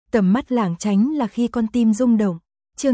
Tầm mắt lảng tránh là khi con tim rung động. Chương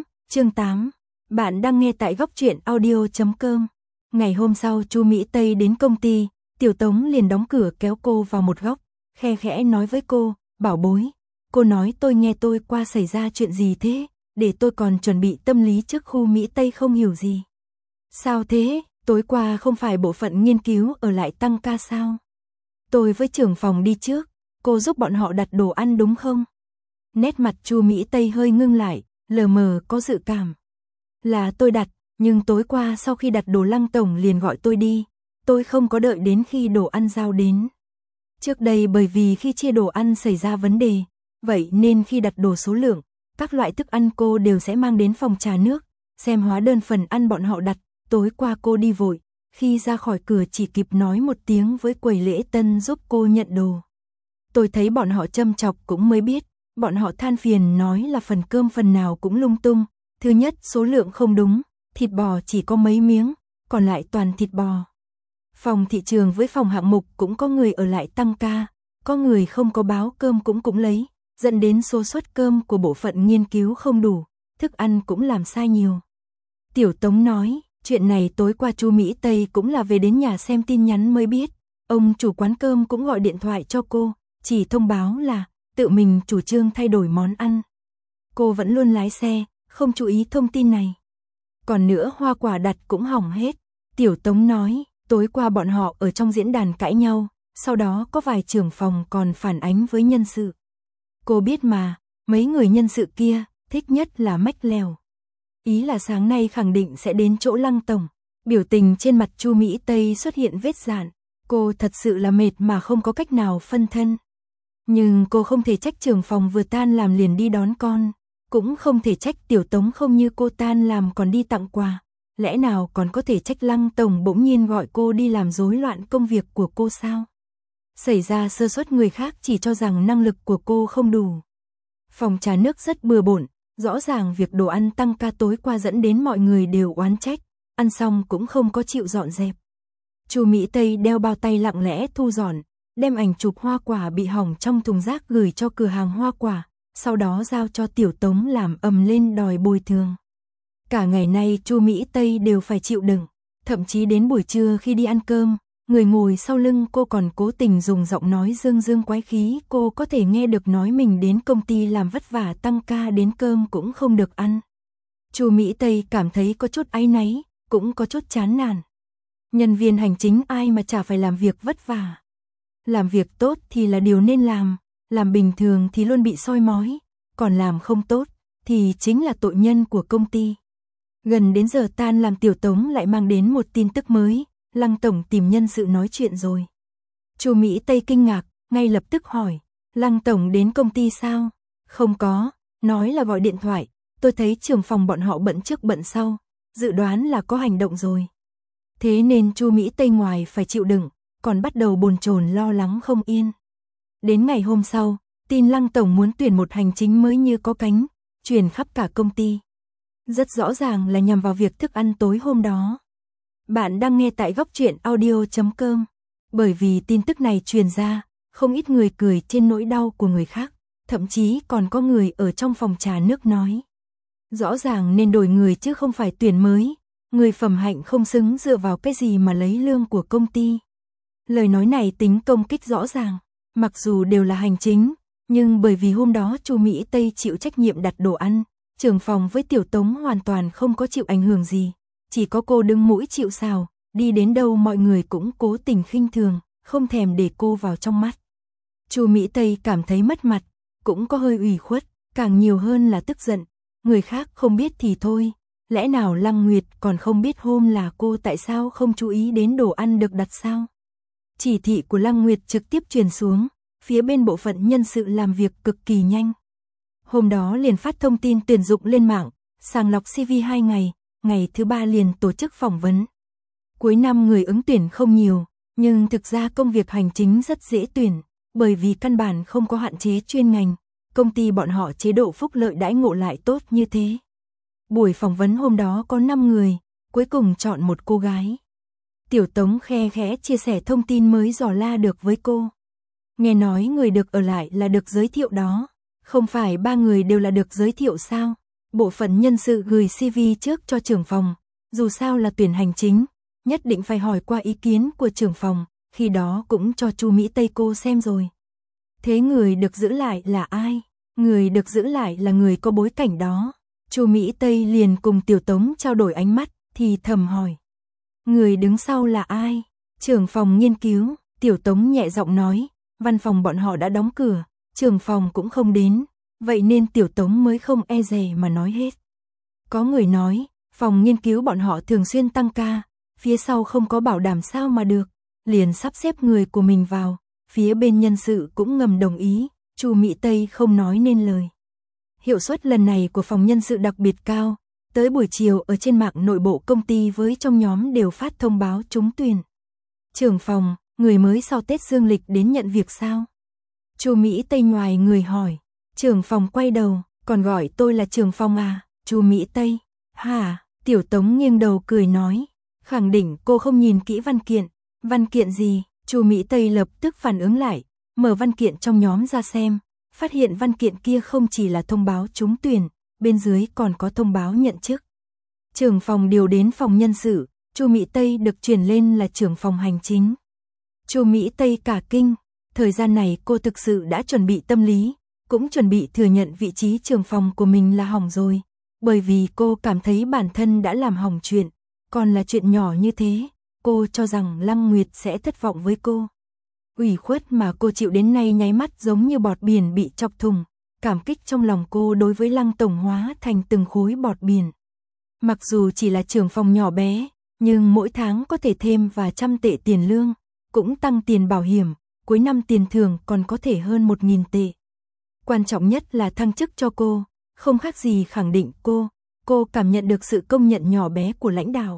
8. Bạn đang nghe tại góc truyện audio.com. Ngày hôm sau Chu Mỹ Tây đến công ty, Tiểu Tống liền đóng cửa kéo cô vào một góc, khe khẽ nói với cô, bảo bối, cô nói tôi nghe tôi qua xảy ra chuyện gì thế, để tôi còn chuẩn bị tâm lý trước. Khu Mỹ Tây không hiểu gì. Sao thế, tối qua không phải bộ phận nghiên cứu ở lại tăng ca sao? Tôi với trưởng phòng đi trước, cô giúp bọn họ đặt đồ ăn đúng không? Nét mặt Chu Mỹ Tây hơi ngưng lại, lờ mờ có dự cảm. Là tôi đặt, nhưng tối qua sau khi đặt đồ Lăng tổng liền gọi tôi đi, tôi không có đợi đến khi đồ ăn giao đến. Trước đây bởi vì khi chia đồ ăn xảy ra vấn đề, vậy nên khi đặt đồ số lượng, các loại thức ăn cô đều sẽ mang đến phòng trà nước, xem hóa đơn phần ăn bọn họ đặt. Tối qua cô đi vội, khi ra khỏi cửa chỉ kịp nói một tiếng với quầy lễ tân giúp cô nhận đồ. Tôi thấy bọn họ châm chọc cũng mới biết, bọn họ than phiền nói là phần cơm phần nào cũng lung tung. Thứ nhất, số lượng không đúng, thịt bò chỉ có mấy miếng, còn lại toàn thịt bò. Phòng thị trường với phòng hạng mục cũng có người ở lại tăng ca, có người không có báo cơm cũng lấy, dẫn đến số suất cơm của bộ phận nghiên cứu không đủ, thức ăn cũng làm sai nhiều. Tiểu Tống nói, chuyện này tối qua Chu Mỹ Tây cũng là về đến nhà xem tin nhắn mới biết, ông chủ quán cơm cũng gọi điện thoại cho cô, chỉ thông báo là tự mình chủ trương thay đổi món ăn. Cô vẫn luôn lái xe, không chú ý thông tin này. Còn nữa hoa quả đặt cũng hỏng hết. Tiểu Tống nói, tối qua bọn họ ở trong diễn đàn cãi nhau, sau đó có vài trưởng phòng còn phản ánh với nhân sự. Cô biết mà, mấy người nhân sự kia, thích nhất là mách lèo. Ý là sáng nay khẳng định sẽ đến chỗ Lăng tổng. Biểu tình trên mặt Chu Mỹ Tây xuất hiện vết dạn. Cô thật sự là mệt mà không có cách nào phân thân. Nhưng cô không thể trách trưởng phòng vừa tan làm liền đi đón con. Cũng không thể trách Tiểu Tống không như cô tan làm còn đi tặng quà. Lẽ nào còn có thể trách Lăng tổng bỗng nhiên gọi cô đi làm rối loạn công việc của cô sao? Xảy ra sơ suất người khác chỉ cho rằng năng lực của cô không đủ. Phòng trà nước rất bừa bộn. Rõ ràng việc đồ ăn tăng ca tối qua dẫn đến mọi người đều oán trách, ăn xong cũng không có chịu dọn dẹp. Chu Mỹ Tây đeo bao tay lặng lẽ thu dọn, đem ảnh chụp hoa quả bị hỏng trong thùng rác gửi cho cửa hàng hoa quả, sau đó giao cho Tiểu Tống làm ầm lên đòi bồi thường. Cả ngày nay Chu Mỹ Tây đều phải chịu đựng, thậm chí đến buổi trưa khi đi ăn cơm, người ngồi sau lưng cô còn cố tình dùng giọng nói dương dương quái khí, cô có thể nghe được nói mình đến công ty làm vất vả tăng ca đến cơm cũng không được ăn. Chu Mỹ Tây cảm thấy có chút áy náy, cũng có chút chán nản. Nhân viên hành chính ai mà chả phải làm việc vất vả. Làm việc tốt thì là điều nên làm bình thường thì luôn bị soi mói, còn làm không tốt thì chính là tội nhân của công ty. Gần đến giờ tan làm Tiểu Tống lại mang đến một tin tức mới. Lăng tổng tìm nhân sự nói chuyện rồi. Chu Mỹ Tây kinh ngạc, ngay lập tức hỏi, Lăng tổng đến công ty sao? Không có, nói là gọi điện thoại, tôi thấy trưởng phòng bọn họ bận trước bận sau, dự đoán là có hành động rồi. Thế nên Chu Mỹ Tây ngoài phải chịu đựng, còn bắt đầu bồn chồn lo lắng không yên. Đến ngày hôm sau, tin Lăng tổng muốn tuyển một hành chính mới như có cánh, truyền khắp cả công ty. Rất rõ ràng là nhằm vào việc thức ăn tối hôm đó. Bạn đang nghe tại góc truyện audio.com. Bởi vì tin tức này truyền ra, không ít người cười trên nỗi đau của người khác, thậm chí còn có người ở trong phòng trà nước nói. Rõ ràng nên đổi người chứ không phải tuyển mới, người phẩm hạnh không xứng dựa vào cái gì mà lấy lương của công ty. Lời nói này tính công kích rõ ràng, mặc dù đều là hành chính, nhưng bởi vì hôm đó Chu Mỹ Tây chịu trách nhiệm đặt đồ ăn, trưởng phòng với Tiểu Tống hoàn toàn không có chịu ảnh hưởng gì. Chỉ có cô đứng mũi chịu sào, đi đến đâu mọi người cũng cố tình khinh thường, không thèm để cô vào trong mắt. Chu Mỹ Tây cảm thấy mất mặt, cũng có hơi ủy khuất, càng nhiều hơn là tức giận. Người khác không biết thì thôi, lẽ nào Lăng Nguyệt còn không biết hôm là cô tại sao không chú ý đến đồ ăn được đặt sao? Chỉ thị của Lăng Nguyệt trực tiếp truyền xuống, phía bên bộ phận nhân sự làm việc cực kỳ nhanh. Hôm đó liền phát thông tin tuyển dụng lên mạng, sàng lọc CV 2 ngày. Ngày thứ 3 liền tổ chức phỏng vấn. Cuối năm người ứng tuyển không nhiều, nhưng thực ra công việc hành chính rất dễ tuyển, bởi vì căn bản không có hạn chế chuyên ngành, công ty bọn họ chế độ phúc lợi đãi ngộ lại tốt như thế. Buổi phỏng vấn hôm đó có 5 người, cuối cùng chọn một cô gái. Tiểu Tống khe khẽ chia sẻ thông tin mới dò la được với cô. Nghe nói người được ở lại là được giới thiệu đó, Không phải 3 người đều là được giới thiệu sao? Bộ phận nhân sự gửi CV trước cho trưởng phòng, dù sao là tuyển hành chính, nhất định phải hỏi qua ý kiến của trưởng phòng, khi đó cũng cho Chu Mỹ Tây cô xem rồi. Thế người được giữ lại là ai? Người được giữ lại là người có bối cảnh đó. Chu Mỹ Tây liền cùng Tiểu Tống trao đổi ánh mắt, thì thầm hỏi. Người đứng sau là ai? Trưởng phòng nghiên cứu, Tiểu Tống nhẹ giọng nói, văn phòng bọn họ đã đóng cửa, trưởng phòng cũng không đến, vậy nên Tiểu Tống mới không e dè mà nói hết. Có người nói, phòng nghiên cứu bọn họ thường xuyên tăng ca, phía sau không có bảo đảm sao mà được, liền sắp xếp người của mình vào, phía bên nhân sự cũng ngầm đồng ý, Chu Mỹ Tây không nói nên lời. Hiệu suất lần này của phòng nhân sự đặc biệt cao, tới buổi chiều ở trên mạng nội bộ công ty với trong nhóm đều phát thông báo trúng tuyển. Trưởng phòng, người mới sau Tết dương lịch đến nhận việc sao? Chu Mỹ Tây ngoài người hỏi, trưởng phòng quay đầu, còn gọi tôi là trưởng phòng à? Chu Mỹ Tây, hả? Tiểu Tống nghiêng đầu cười nói, khẳng định cô không nhìn kỹ văn kiện gì? Chu Mỹ Tây lập tức phản ứng lại, mở văn kiện trong nhóm ra xem, phát hiện văn kiện kia không chỉ là thông báo trúng tuyển, bên dưới còn có thông báo nhận chức. Trưởng phòng điều đến phòng nhân sự, Chu Mỹ Tây được chuyển lên là trưởng phòng hành chính. Chu Mỹ Tây cả kinh, thời gian này cô thực sự đã chuẩn bị tâm lý, cũng chuẩn bị thừa nhận vị trí trưởng phòng của mình là hỏng rồi, bởi vì cô cảm thấy bản thân đã làm hỏng chuyện, còn là chuyện nhỏ như thế, cô cho rằng Lăng Nguyệt sẽ thất vọng với cô. Ủy khuất mà cô chịu đến nay nháy mắt giống như bọt biển bị chọc thùng, cảm kích trong lòng cô đối với Lăng tổng hóa thành từng khối bọt biển. Mặc dù chỉ là trưởng phòng nhỏ bé, nhưng mỗi tháng có thể thêm và 100 tệ tiền lương, cũng tăng tiền bảo hiểm, cuối năm tiền thưởng còn có thể hơn 1.000 tệ. Quan trọng nhất là thăng chức cho cô, không khác gì khẳng định cô cảm nhận được sự công nhận nhỏ bé của lãnh đạo.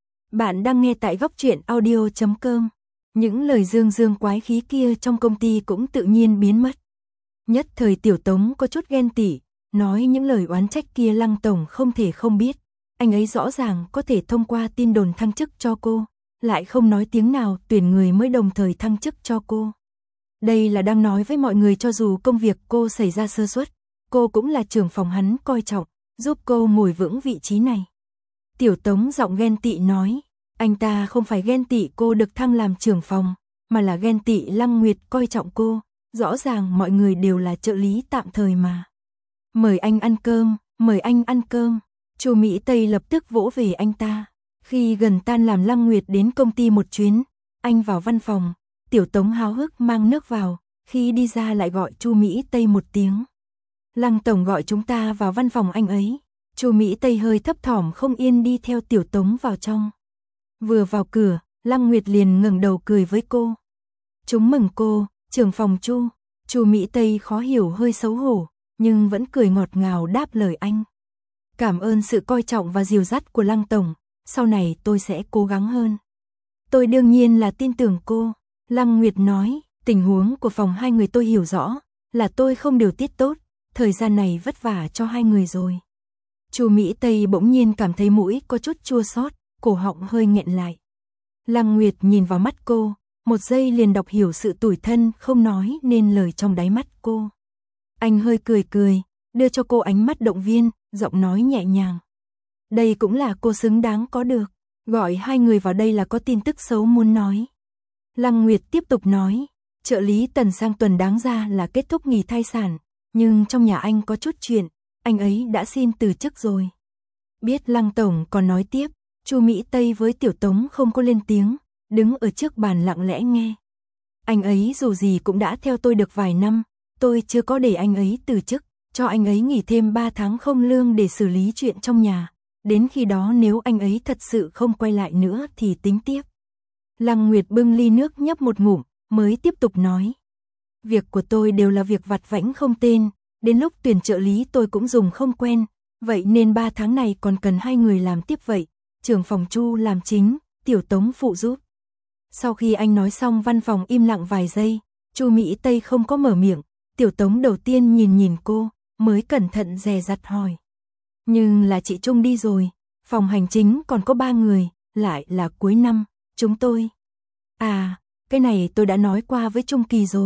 Bạn đang nghe tại Góc Truyện Audio.com. Những lời dương quái khí kia trong công ty cũng tự nhiên biến mất. Nhất thời Tiểu Tống có chút ghen tị, nói những lời oán trách kia Lăng tổng không thể không biết. Anh ấy rõ ràng có thể thông qua tin đồn thăng chức cho cô, lại không nói tiếng nào tuyển người mới đồng thời thăng chức cho cô. Đây là đang nói với mọi người cho dù công việc cô xảy ra sơ suất, cô cũng là trưởng phòng hắn coi trọng, giúp cô ngồi vững vị trí này. Tiểu Tống giọng ghen tị nói, anh ta không phải ghen tị cô được thăng làm trưởng phòng, mà là ghen tị Lăng Nguyệt coi trọng cô, rõ ràng mọi người đều là trợ lý tạm thời mà. Mời anh ăn cơm, mời anh ăn cơm. Chu Mỹ Tây lập tức vỗ về anh ta. Khi gần tan làm Lăng Nguyệt đến công ty một chuyến, anh vào văn phòng, Tiểu Tống háo hức mang nước vào, khi đi ra lại gọi Chu Mỹ Tây một tiếng. Lăng tổng gọi chúng ta vào văn phòng anh ấy. Chu Mỹ Tây hơi thấp thỏm không yên đi theo Tiểu Tống vào trong. Vừa vào cửa, Lăng Nguyệt liền ngẩng đầu cười với cô. Chúc mừng cô, trưởng phòng Chu. Chu Mỹ Tây khó hiểu hơi xấu hổ, nhưng vẫn cười ngọt ngào đáp lời anh. Cảm ơn sự coi trọng và dìu dắt của Lăng tổng, sau này tôi sẽ cố gắng hơn. Tôi đương nhiên là tin tưởng cô. Lăng Nguyệt nói, tình huống của phòng hai người tôi hiểu rõ, là tôi không điều tiết tốt, thời gian này vất vả cho hai người rồi. Chu Mỹ Tây bỗng nhiên cảm thấy mũi có chút chua xót, cổ họng hơi nghẹn lại. Lăng Nguyệt nhìn vào mắt cô, một giây liền đọc hiểu sự tủi thân không nói nên lời trong đáy mắt cô. Anh hơi cười, đưa cho cô ánh mắt động viên, giọng nói nhẹ nhàng. Đây cũng là cô xứng đáng có được, gọi hai người vào đây là có tin tức xấu muốn nói. Lăng Nguyệt tiếp tục nói, trợ lý Tần sang tuần đáng ra là kết thúc nghỉ thai sản, nhưng trong nhà anh có chút chuyện, anh ấy đã xin từ chức rồi. Biết Lăng tổng còn nói tiếp, Chu Mỹ Tây với Tiểu Tống không có lên tiếng, đứng ở trước bàn lặng lẽ nghe. Anh ấy dù gì cũng đã theo tôi được vài năm, tôi chưa có để anh ấy từ chức, cho anh ấy nghỉ thêm 3 tháng không lương để xử lý chuyện trong nhà. Đến khi đó nếu anh ấy thật sự không quay lại nữa thì tính tiếp. Lăng Nguyệt bưng ly nước nhấp một ngụm, mới tiếp tục nói. Việc của tôi đều là việc vặt vãnh không tên, đến lúc tuyển trợ lý tôi cũng dùng không quen, vậy nên 3 tháng này còn cần hai người làm tiếp vậy. Trưởng phòng Chu làm chính, Tiểu Tống phụ giúp. Sau khi anh nói xong văn phòng im lặng vài giây, Chu Mỹ Tây không có mở miệng, Tiểu Tống đầu tiên nhìn cô, mới cẩn thận dè dặt hỏi. Nhưng là chị Trung đi rồi, phòng hành chính còn có 3 người, lại là cuối năm, chúng tôi. À, cái này tôi đã nói qua với Trung Kỳ rồi,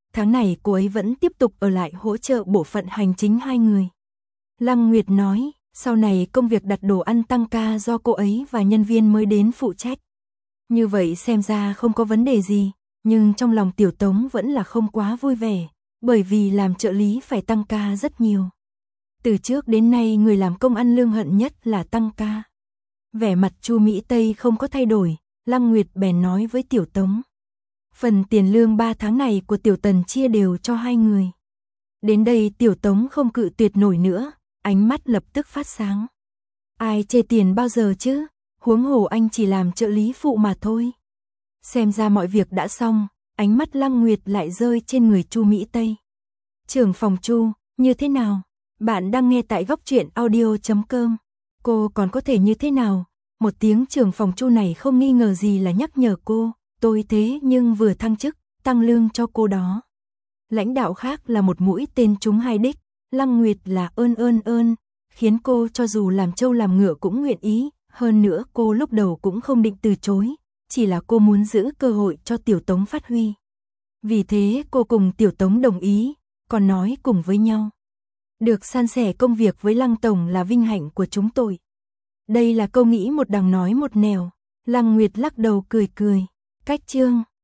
tháng này cô ấy vẫn tiếp tục ở lại hỗ trợ bộ phận hành chính hai người. Lăng Nguyệt nói, sau này công việc đặt đồ ăn tăng ca do cô ấy và nhân viên mới đến phụ trách. Như vậy xem ra không có vấn đề gì, nhưng trong lòng Tiểu Tống vẫn là không quá vui vẻ, bởi vì làm trợ lý phải tăng ca rất nhiều. Từ trước đến nay người làm công ăn lương hận nhất là tăng ca. Vẻ mặt Chu Mỹ Tây không có thay đổi, Lăng Nguyệt bèn nói với Tiểu Tống. Phần tiền lương 3 tháng này của Tiểu Tần chia đều cho hai người. Đến đây Tiểu Tống không cự tuyệt nổi nữa, ánh mắt lập tức phát sáng. Ai chê tiền bao giờ chứ, huống hồ anh chỉ làm trợ lý phụ mà thôi. Xem ra mọi việc đã xong, ánh mắt Lăng Nguyệt lại rơi trên người Chu Mỹ Tây. Trưởng phòng Chu, như thế nào? Bạn đang nghe tại góc truyện audio.com. Cô còn có thể như thế nào? Một tiếng trưởng phòng Chu này không nghi ngờ gì là nhắc nhở cô, tôi thế nhưng vừa thăng chức, tăng lương cho cô đó. Lãnh đạo khác là một mũi tên trúng hai đích, Lăng Nguyệt là ơn, khiến cô cho dù làm trâu làm ngựa cũng nguyện ý, hơn nữa cô lúc đầu cũng không định từ chối, chỉ là cô muốn giữ cơ hội cho Tiểu Tống phát huy. Vì thế cô cùng Tiểu Tống đồng ý, còn nói cùng với nhau. Được san sẻ công việc với Lăng Tổng là vinh hạnh của chúng tôi. Đây là câu nghĩ một đằng nói một nẻo, Lăng Nguyệt lắc đầu cười. Cách chương